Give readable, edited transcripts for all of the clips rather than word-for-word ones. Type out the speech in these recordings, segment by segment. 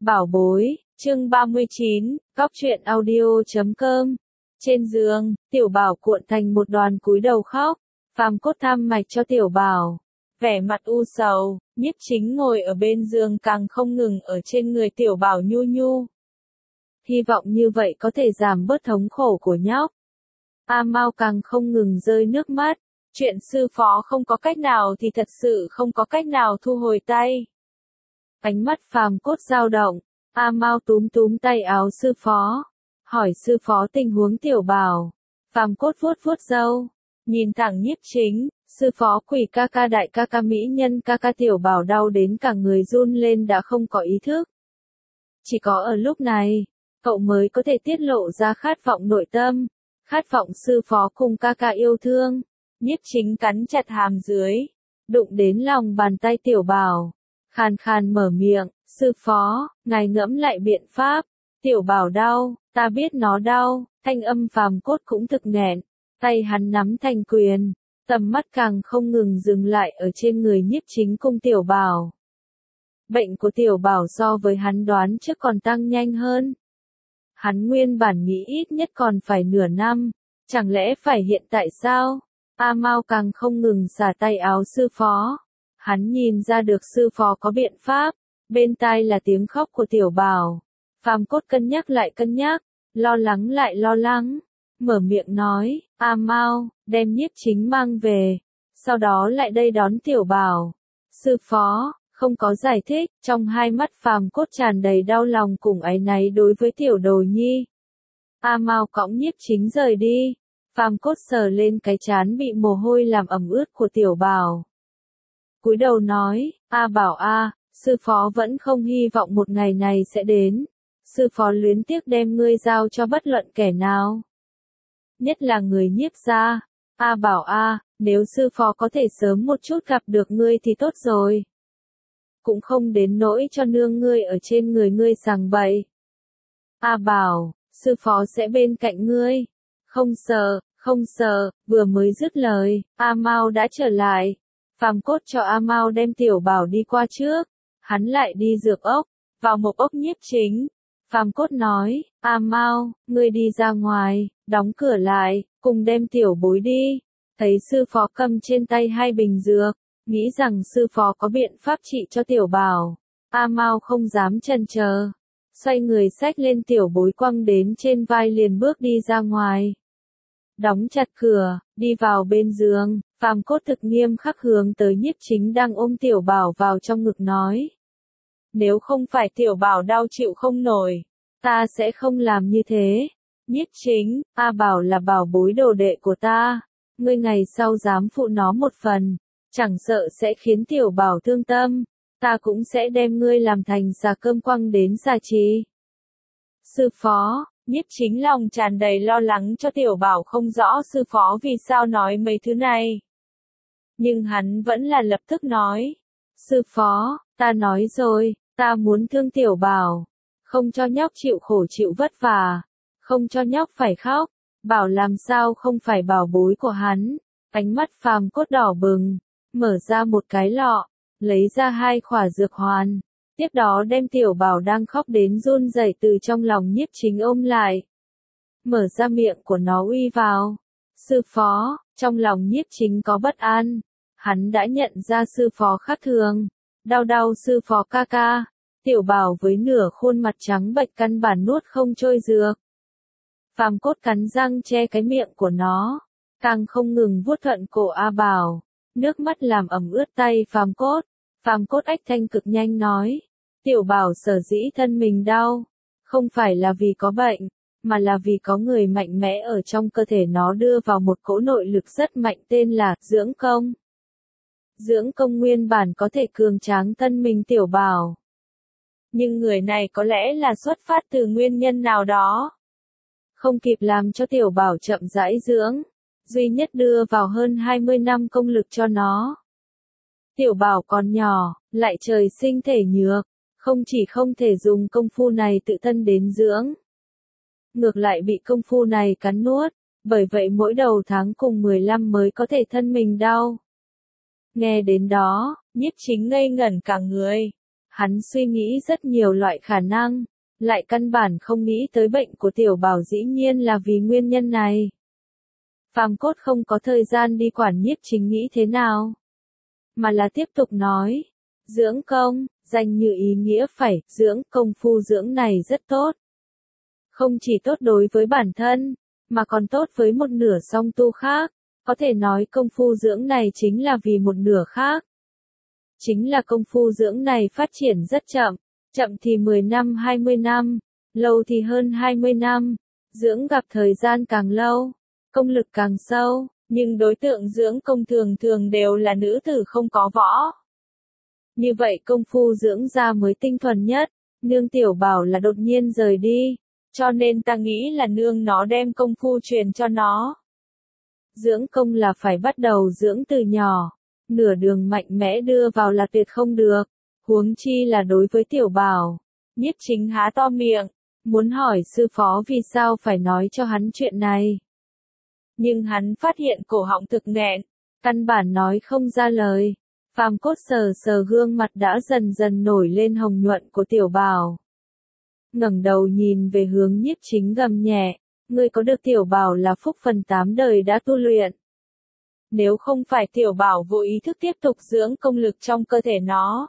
Bảo bối, chương 39, Cóc truyện audio.com. Trên giường, Tiểu Bảo cuộn thành một đoàn cúi đầu khóc. Phàm Cốt thăm mạch cho Tiểu Bảo. Vẻ mặt u sầu, Nhiếp Chính ngồi ở bên giường càng không ngừng ở trên người Tiểu Bảo nhu nhu. Hy vọng như vậy có thể giảm bớt thống khổ của nhóc. A Mao càng không ngừng rơi nước mắt. Chuyện sư phó không có cách nào thì thật sự không có cách nào thu hồi tay. Ánh mắt Phàm Cốt dao động, A Mao túm túm tay áo sư phó, hỏi sư phó tình huống Tiểu Bảo. Phàm Cốt vuốt vuốt râu, nhìn thẳng Nhiếp Chính, sư phó Quỷ ca ca đại ca ca mỹ nhân ca ca Tiểu Bảo đau đến cả người run lên đã không có ý thức. Chỉ có ở lúc này, cậu mới có thể tiết lộ ra khát vọng nội tâm, khát vọng sư phó cùng ca ca yêu thương. Nhiếp Chính cắn chặt hàm dưới, đụng đến lòng bàn tay Tiểu Bảo, khàn khàn mở miệng, sư phó, ngài ngẫm lại biện pháp. Tiểu Bảo đau, ta biết nó đau, thanh âm Phàm Cốt cũng thực nghẹn, tay hắn nắm thành quyền, tầm mắt càng không ngừng dừng lại ở trên người Nhiếp Chính cùng Tiểu Bảo. Bệnh của Tiểu Bảo so với hắn đoán trước còn tăng nhanh hơn. Hắn nguyên bản nghĩ ít nhất còn phải nửa năm, chẳng lẽ phải hiện tại sao? A Mao càng không ngừng xả tay áo sư phó. Hắn nhìn ra được sư phó có biện pháp, bên tai là tiếng khóc của Tiểu Bảo. Phàm Cốt cân nhắc lại cân nhắc, lo lắng lại lo lắng, mở miệng nói, A Mao, đem Nhiếp Chính mang về, sau đó lại đây đón Tiểu Bảo. Sư phó, không có giải thích, trong hai mắt Phàm Cốt tràn đầy đau lòng cùng áy náy đối với Tiểu Đồ Nhi. A Mao cõng Nhiếp Chính rời đi, Phàm Cốt sờ lên cái trán bị mồ hôi làm ẩm ướt của Tiểu Bảo. Cúi đầu nói, A Bảo a, sư phó vẫn không hy vọng một ngày này sẽ đến. Sư phó luyến tiếc đem ngươi giao cho bất luận kẻ nào. Nhất là người Nhiếp gia. A Bảo a, nếu sư phó có thể sớm một chút gặp được ngươi thì tốt rồi. Cũng không đến nỗi cho nương ngươi ở trên người ngươi sàng bậy. A Bảo, sư phó sẽ bên cạnh ngươi. Không sợ, vừa mới dứt lời, A Mao đã trở lại. Phàm Cốt cho A Mao đem Tiểu Bảo đi qua trước, hắn lại đi dược ốc, vào một ốc Nhiếp Chính. Phàm Cốt nói, A Mao, ngươi đi ra ngoài, đóng cửa lại, cùng đem Tiểu Bối đi. Thấy sư phó cầm trên tay hai bình dược, nghĩ rằng sư phó có biện pháp trị cho Tiểu Bảo. A Mao không dám chần chờ, xoay người xách lên Tiểu Bối quăng đến trên vai liền bước đi ra ngoài. Đóng chặt cửa, đi vào bên giường, Phàm Cốt thực nghiêm khắc hướng tới Nhiếp Chính đang ôm Tiểu Bảo vào trong ngực nói. Nếu không phải Tiểu Bảo đau chịu không nổi, ta sẽ không làm như thế. Nhiếp Chính, A Bảo là bảo bối đồ đệ của ta, ngươi ngày sau dám phụ nó một phần, chẳng sợ sẽ khiến Tiểu Bảo thương tâm, ta cũng sẽ đem ngươi làm thành xà cơm quăng đến xà trì. Sư phó, Nhiếp Chính lòng tràn đầy lo lắng cho Tiểu Bảo không rõ sư phó vì sao nói mấy thứ này. Nhưng hắn vẫn là lập tức nói, sư phó, ta nói rồi, ta muốn thương Tiểu Bảo, không cho nhóc chịu khổ chịu vất vả, không cho nhóc phải khóc, Bảo làm sao không phải bảo bối của hắn. Ánh mắt Phàm Cốt đỏ bừng, mở ra một cái lọ, lấy ra hai khỏa dược hoàn, tiếp đó đem Tiểu Bảo đang khóc đến run rẩy từ trong lòng Nhiếp Chính ôm lại, mở ra miệng của nó uy vào. Sư phó, trong lòng Nhiếp Chính có bất an, hắn đã nhận ra sư phó khác thường, đau sư phó ca ca. Tiểu Bảo với nửa khuôn mặt trắng bệch căn bản nuốt không trôi dược. Phàm Cốt cắn răng che cái miệng của nó, càng không ngừng vuốt thuận cổ A Bảo, nước mắt làm ẩm ướt tay Phàm Cốt. Phàm Cốt ách thanh cực nhanh nói, Tiểu Bảo sở dĩ thân mình đau, không phải là vì có bệnh, mà là vì có người mạnh mẽ ở trong cơ thể nó đưa vào một cỗ nội lực rất mạnh tên là dưỡng công. Dưỡng công nguyên bản có thể cường tráng thân mình Tiểu Bảo. Nhưng người này có lẽ là xuất phát từ nguyên nhân nào đó. Không kịp làm cho Tiểu Bảo chậm rãi dưỡng, duy nhất đưa vào hơn 20 năm công lực cho nó. Tiểu Bảo còn nhỏ, lại trời sinh thể nhược, không chỉ không thể dùng công phu này tự thân đến dưỡng, ngược lại bị công phu này cắn nuốt, bởi vậy mỗi đầu tháng cùng 15 mới có thể thân mình đau. Nghe đến đó, Nhiếp Chính ngây ngẩn cả người. Hắn suy nghĩ rất nhiều loại khả năng, lại căn bản không nghĩ tới bệnh của tiểu bảo dĩ nhiên là vì nguyên nhân này. Phàm Cốt không có thời gian đi quản Nhiếp Chính nghĩ thế nào, mà là tiếp tục nói, dưỡng công, danh như ý nghĩa phải, dưỡng công phu dưỡng này rất tốt. Không chỉ tốt đối với bản thân, mà còn tốt với một nửa song tu khác, có thể nói công phu dưỡng này chính là vì một nửa khác. Chính là công phu dưỡng này phát triển rất chậm, chậm thì 10 năm 20 năm, lâu thì hơn 20 năm, dưỡng gặp thời gian càng lâu, công lực càng sâu, nhưng đối tượng dưỡng công thường thường đều là nữ tử không có võ. Như vậy công phu dưỡng ra mới tinh thuần nhất, nương tiểu bảo là đột nhiên rời đi, cho nên ta nghĩ là nương nó đem công phu truyền cho nó. Dưỡng công là phải bắt đầu dưỡng từ nhỏ, nửa đường mạnh mẽ đưa vào là tuyệt không được, huống chi là đối với tiểu bảo. Nhiếp Chính há to miệng, muốn hỏi sư phó vì sao phải nói cho hắn chuyện này. Nhưng hắn phát hiện cổ họng thực nghẹn, căn bản nói không ra lời. Phàm Cốt sờ sờ gương mặt đã dần dần nổi lên hồng nhuận của tiểu bảo. Ngẩng đầu nhìn về hướng Nhiếp Chính gầm nhẹ, ngươi có được tiểu bảo là phúc phần 8 đời đã tu luyện. Nếu không phải tiểu bảo vô ý thức tiếp tục dưỡng công lực trong cơ thể nó,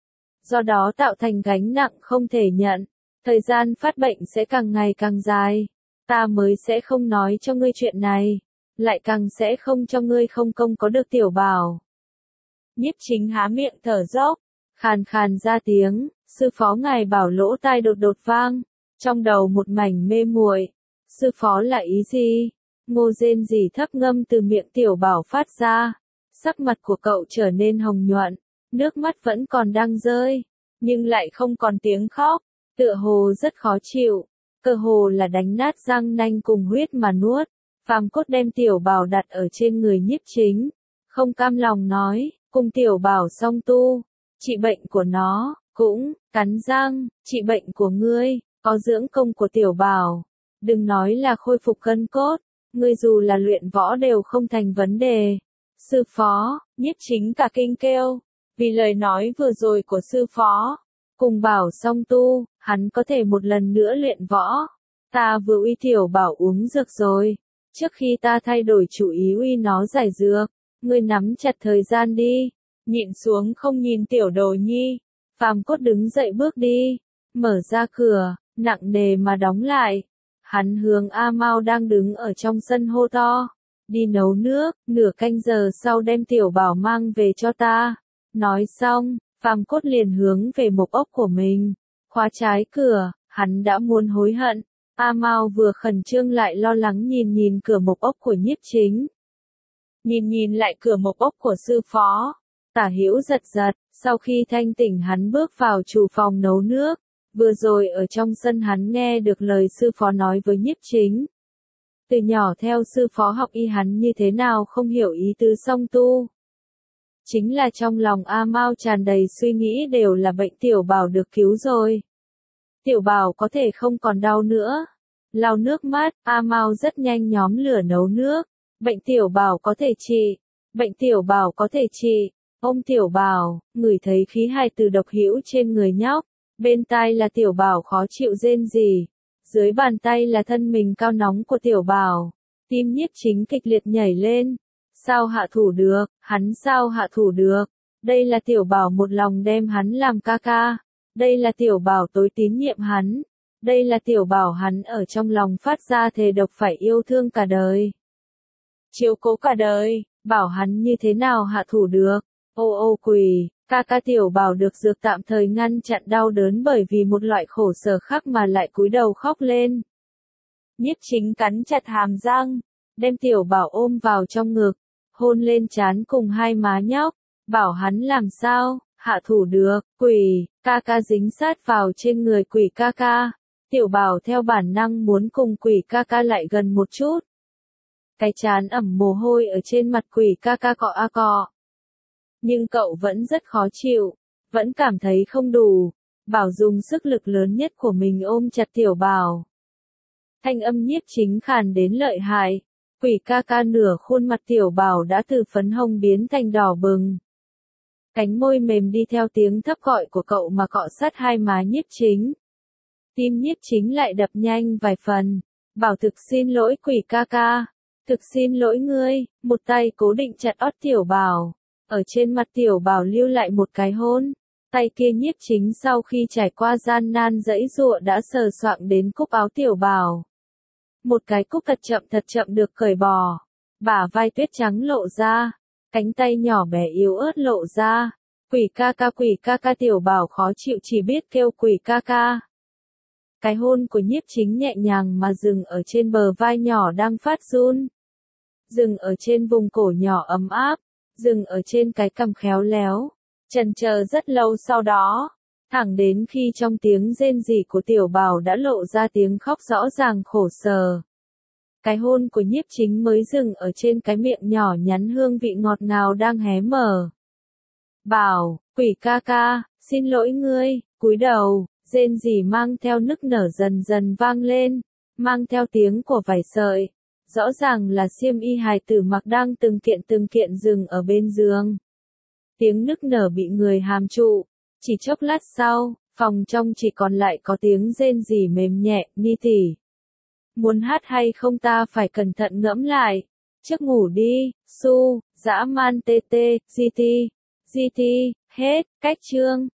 do đó tạo thành gánh nặng không thể nhận, thời gian phát bệnh sẽ càng ngày càng dài, ta mới sẽ không nói cho ngươi chuyện này, lại càng sẽ không cho ngươi không công có được tiểu bảo. Nhiếp Chính há miệng thở dốc, khàn khàn ra tiếng, sư phó ngài bảo lỗ tai đột đột vang, trong đầu một mảnh mê muội. Sư phó là ý gì? Ngô rên rỉ thấp ngâm từ miệng tiểu bảo phát ra, sắc mặt của cậu trở nên hồng nhuận, nước mắt vẫn còn đang rơi, nhưng lại không còn tiếng khóc, tựa hồ rất khó chịu, cơ hồ là đánh nát răng nanh cùng huyết mà nuốt. Phàm Cốt đem tiểu bảo đặt ở trên người Nhiếp Chính, không cam lòng nói, cùng tiểu bảo song tu, trị bệnh của nó, cũng, cắn răng, trị bệnh của ngươi, có dưỡng công của tiểu bảo. Đừng nói là khôi phục gân cốt, ngươi dù là luyện võ đều không thành vấn đề. Sư phó, Nhiếp Chính cả kinh kêu, vì lời nói vừa rồi của sư phó, cùng bảo song tu, hắn có thể một lần nữa luyện võ. Ta vừa uy tiểu bảo uống dược rồi, trước khi ta thay đổi chủ ý uy nó giải dược, ngươi nắm chặt thời gian đi, nhịn xuống không nhìn tiểu đồ nhi. Phàm Cốt đứng dậy bước đi, mở ra cửa, nặng nề mà đóng lại. Hắn hướng A Mao đang đứng ở trong sân hô to, đi nấu nước, nửa canh giờ sau đem tiểu bảo mang về cho ta. Nói xong, Phàm Cốt liền hướng về mộc ốc của mình, khóa trái cửa, hắn đã muốn hối hận. A Mao vừa khẩn trương lại lo lắng nhìn nhìn cửa mộc ốc của Nhiếp Chính. Nhìn lại cửa mộc ốc của sư phó, tả hữu giật giật, sau khi thanh tỉnh hắn bước vào chủ phòng nấu nước. Vừa rồi ở trong sân hắn nghe được lời sư phó nói với Nhiếp Chính. Từ nhỏ theo sư phó học y hắn như thế nào không hiểu ý tứ song tu. Chính là trong lòng A Mao tràn đầy suy nghĩ đều là bệnh tiểu bảo được cứu rồi. Tiểu bảo có thể không còn đau nữa. Lau nước mắt, A Mao rất nhanh nhóm lửa nấu nước. Bệnh tiểu bảo có thể trị. Bệnh tiểu bảo có thể trị. Ôm tiểu bảo, ngửi thấy khí hài từ độc hữu trên người nhóc. Bên tai là tiểu bảo khó chịu rên rỉ, dưới bàn tay là thân mình cao nóng của tiểu bảo. Tim Nhiếp Chính kịch liệt nhảy lên. Sao hạ thủ được, hắn sao hạ thủ được? Đây là tiểu bảo một lòng đem hắn làm ca ca. Đây là tiểu bảo tối tín nhiệm hắn. Đây là tiểu bảo hắn ở trong lòng phát ra thề độc phải yêu thương cả đời. Chiếu cố cả đời, bảo hắn như thế nào hạ thủ được? Ô ô quỳ. Ca ca tiểu bảo được dược tạm thời ngăn chặn đau đớn bởi vì một loại khổ sở khác mà lại cúi đầu khóc lên. Nhiếp Chính cắn chặt hàm răng, đem tiểu bảo ôm vào trong ngực, hôn lên trán cùng hai má nhóc, bảo hắn làm sao, hạ thủ được, quỷ, ca ca dính sát vào trên người quỷ ca ca. Tiểu bảo theo bản năng muốn cùng quỷ ca ca lại gần một chút. Cái trán ẩm mồ hôi ở trên mặt quỷ ca ca cọ a cọ. Nhưng cậu vẫn rất khó chịu, vẫn cảm thấy không đủ. Bảo dùng sức lực lớn nhất của mình ôm chặt tiểu bảo. Thanh âm Nhiếp Chính khàn đến lợi hại. Quỷ ca ca nửa khuôn mặt tiểu bảo đã từ phấn hồng biến thành đỏ bừng. Cánh môi mềm đi theo tiếng thấp gọi của cậu mà cọ sát hai má Nhiếp Chính. Tim Nhiếp Chính lại đập nhanh vài phần. Bảo thực xin lỗi Quỷ ca ca. Thực xin lỗi ngươi, một tay cố định chặt ót Tiểu Bảo. Ở trên mặt Tiểu Bảo lưu lại một cái hôn. Tay kia Nhiếp Chính sau khi trải qua gian nan giãy giụa đã sờ soạng đến cúc áo Tiểu Bảo. Một cái cúc thật chậm được cởi bỏ. Bả vai tuyết trắng lộ ra. Cánh tay nhỏ bé yếu ớt lộ ra. Quỷ ca ca Tiểu Bảo khó chịu chỉ biết kêu quỷ ca ca. Cái hôn của Nhiếp Chính nhẹ nhàng mà dừng ở trên bờ vai nhỏ đang phát run. Dừng ở trên vùng cổ nhỏ ấm áp. Dừng ở trên cái cằm khéo léo. Chần chờ rất lâu sau đó. Thẳng đến khi trong tiếng rên rỉ của Tiểu Bảo đã lộ ra tiếng khóc rõ ràng khổ sở. Cái hôn của Nhiếp Chính mới dừng ở trên cái miệng nhỏ nhắn hương vị ngọt ngào đang hé mở. Bảo, quỷ ca ca, xin lỗi ngươi, cúi đầu, rên rỉ mang theo nức nở dần dần vang lên, mang theo tiếng của vải sợi. Rõ ràng là xiêm y hài tử mặc đang từng kiện dừng ở bên giường. Tiếng nức nở bị người hàm trụ. Chỉ chốc lát sau, phòng trong chỉ còn lại có tiếng rên rỉ mềm nhẹ, Ni tỷ. Muốn hát hay không ta phải cẩn thận ngẫm lại. Trước ngủ đi, su, dã man tê tê, GT, hết, cách chương.